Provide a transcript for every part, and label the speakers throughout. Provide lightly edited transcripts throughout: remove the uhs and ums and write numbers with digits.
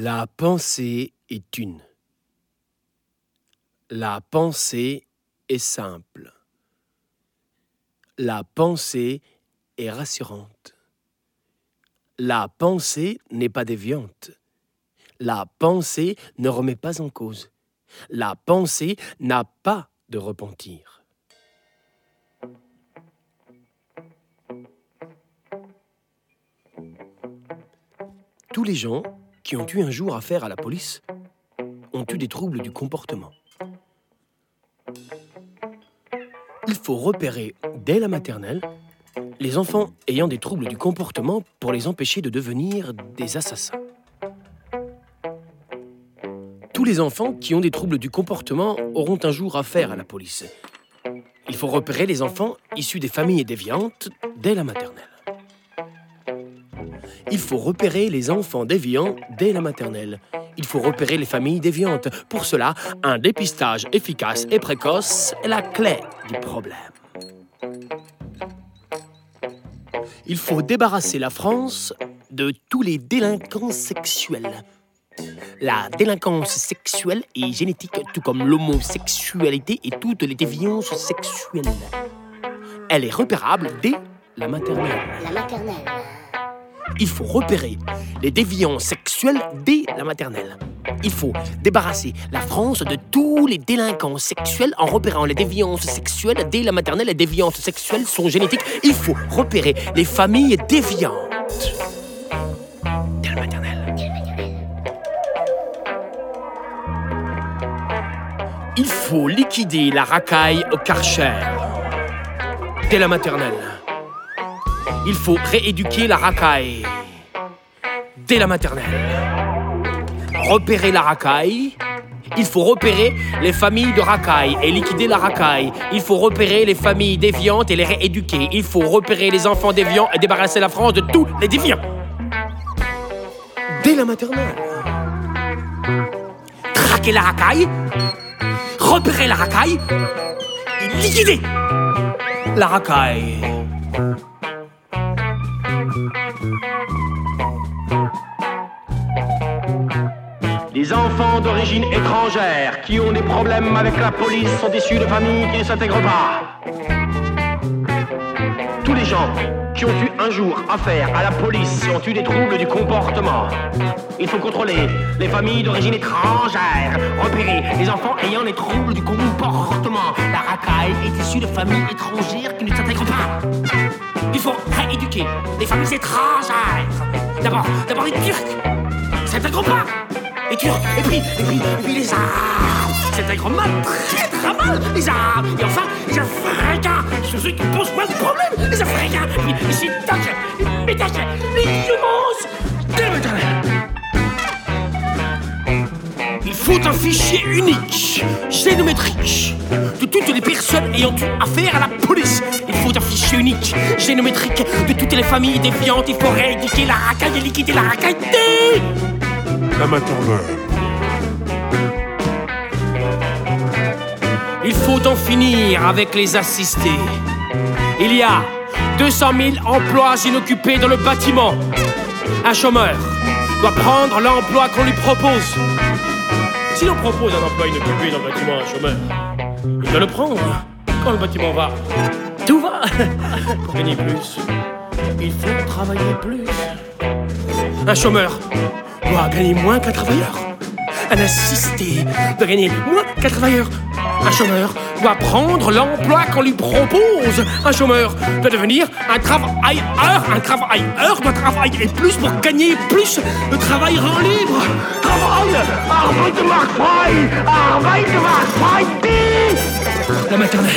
Speaker 1: La pensée est une. La pensée est simple. La pensée est rassurante. La pensée n'est pas déviante. La pensée ne remet pas en cause. La pensée n'a pas de repentir. Tous les gens qui ont eu un jour affaire à la police ont eu des troubles du comportement. Il faut repérer dès la maternelle les enfants ayant des troubles du comportement pour les empêcher de devenir des assassins. Tous les enfants qui ont des troubles du comportement auront un jour affaire à la police. Il faut repérer les enfants issus des familles déviantes dès la maternelle. Il faut repérer les enfants déviants dès la maternelle. Il faut repérer les familles déviantes. Pour cela, un dépistage efficace et précoce est la clé du problème. Il faut débarrasser la France de tous les délinquants sexuels. La délinquance sexuelle est génétique, tout comme l'homosexualité et toutes les déviances sexuelles. Elle est repérable dès la maternelle.
Speaker 2: La maternelle.
Speaker 1: Il faut repérer les déviants sexuels dès la maternelle. Il faut débarrasser la France de tous les délinquants sexuels en repérant les déviances sexuelles dès la maternelle. Les déviances sexuelles sont génétiques. Il faut repérer les familles déviantes dès la maternelle. Il faut liquider la racaille au Karcher dès la maternelle. Il faut rééduquer la racaille dès la maternelle. Repérer la racaille. Il faut repérer les familles de racailles et liquider la racaille. Il faut repérer les familles déviantes et les rééduquer. Il faut repérer les enfants déviants et débarrasser la France de tous les déviants. Dès la maternelle. Traquer la racaille. Repérer la racaille. Et liquider la racaille.
Speaker 3: Les enfants d'origine étrangère qui ont des problèmes avec la police sont issus de familles qui ne s'intègrent pas. Tous les gens qui ont eu un jour affaire à la police ont eu des troubles du comportement. Il faut contrôler les familles d'origine étrangère, repérer les enfants ayant des troubles du comportement. La racaille est issue de familles étrangères qui ne s'intègrent pas. Il faut rééduquer les familles étrangères. D'abord les Turcs ne s'intègrent pas. Les Turcs, et puis les Arabes s'intègrent mal, très mal, les Arabes. Et enfin, les Africains, ce sont ceux qui posent moins de problèmes. Les Africains, puis les Sitaques, les Métaques, les Yomos, dès la maternelle. Il faut un fichier unique, génométrique, de toutes les personnes ayant eu affaire à la police. Il faut un fichier unique, génométrique, de toutes les familles déviantes. Il faut rééduquer la racaille et liquider la racaille dès
Speaker 4: la maternelle.
Speaker 1: Il faut en finir avec les assistés. Il y a 200 000 emplois inoccupés dans le bâtiment. Un chômeur doit prendre l'emploi qu'on lui propose. Si l'on propose un emploi inoccupé dans le bâtiment à un chômeur, il doit le prendre. Quand le bâtiment va, tout va. Pour gagner plus, il faut travailler plus. Un chômeur doit gagner moins qu'un travailleur. Un assisté doit gagner moins qu'un travailleur. Un chômeur doit prendre l'emploi qu'on lui propose. Un chômeur doit devenir un travailleur. Un travailleur doit travailler plus pour gagner plus. Le travail rend libre.
Speaker 3: Arbeit macht frei! Arbeit macht frei!
Speaker 1: La maternelle.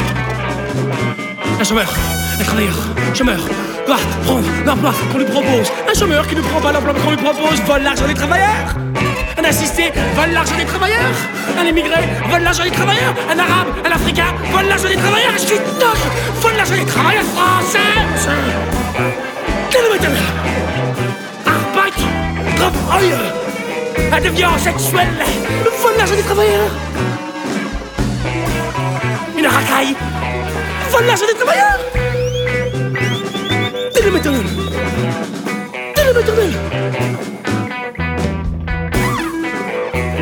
Speaker 1: Un chômeur, un travailleur, chômeur doit prendre l'emploi qu'on lui propose. Un chômeur qui ne prend pas l'emploi qu'on lui propose vole l'argent des travailleurs. Un assisté vole l'argent des travailleurs. Un immigré vole l'argent des travailleurs. Un arabe, un africain vole l'argent des travailleurs. Un chinois vole l'argent des travailleurs français. Quelle est la maternelle? Arbeit, travailleur. Un déviant sexuel vole l'argent des travailleurs. Une racaille vole l'argent des travailleurs. Dès la maternelle. Dès la maternelle.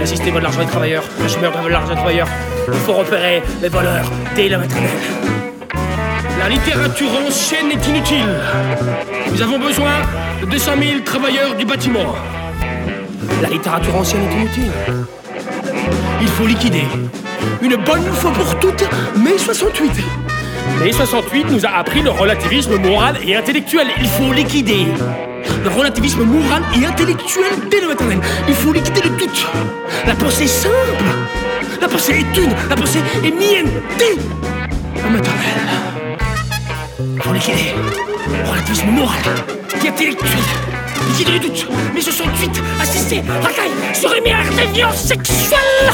Speaker 1: Un assisté vole l'argent des travailleurs, un chômeur doit voler l'argent des travailleurs. Il faut repérer les voleurs dès la maternelle. La littérature ancienne est inutile. Nous avons besoin de 200 000 travailleurs du bâtiment. La littérature ancienne est inutile. Il faut liquider, une bonne fois pour toutes, mai 68. Mai 68 nous a appris le relativisme moral et intellectuel. Il faut liquider le relativisme moral et intellectuel dès le maternel. Il faut liquider le doute. La pensée est simple. La pensée est une. La pensée est mienne dès la maternelle. Il faut liquider le relativisme moral et intellectuel. Liquider le doute. Mai 68, assister, racaille, surrémière des violences sexuelles.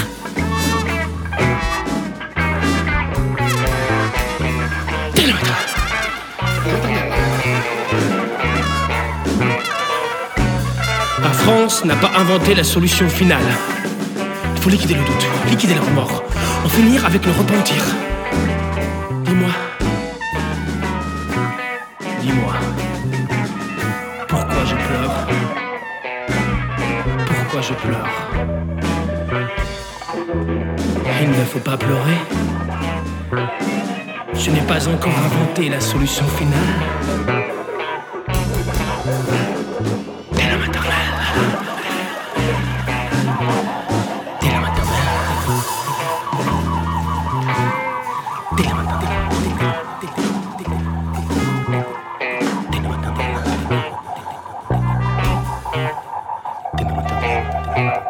Speaker 1: La France n'a pas inventé la solution finale. Il faut liquider le doute, liquider le remords, en finir avec le repentir. Dis-moi, pourquoi je pleure? Pourquoi je pleure? Il ne faut pas pleurer. Je n'ai pas encore inventé la solution finale. Dès la maternelle. Dès la maternelle. Dès la maternelle. Dès la maternelle. Dès la maternelle.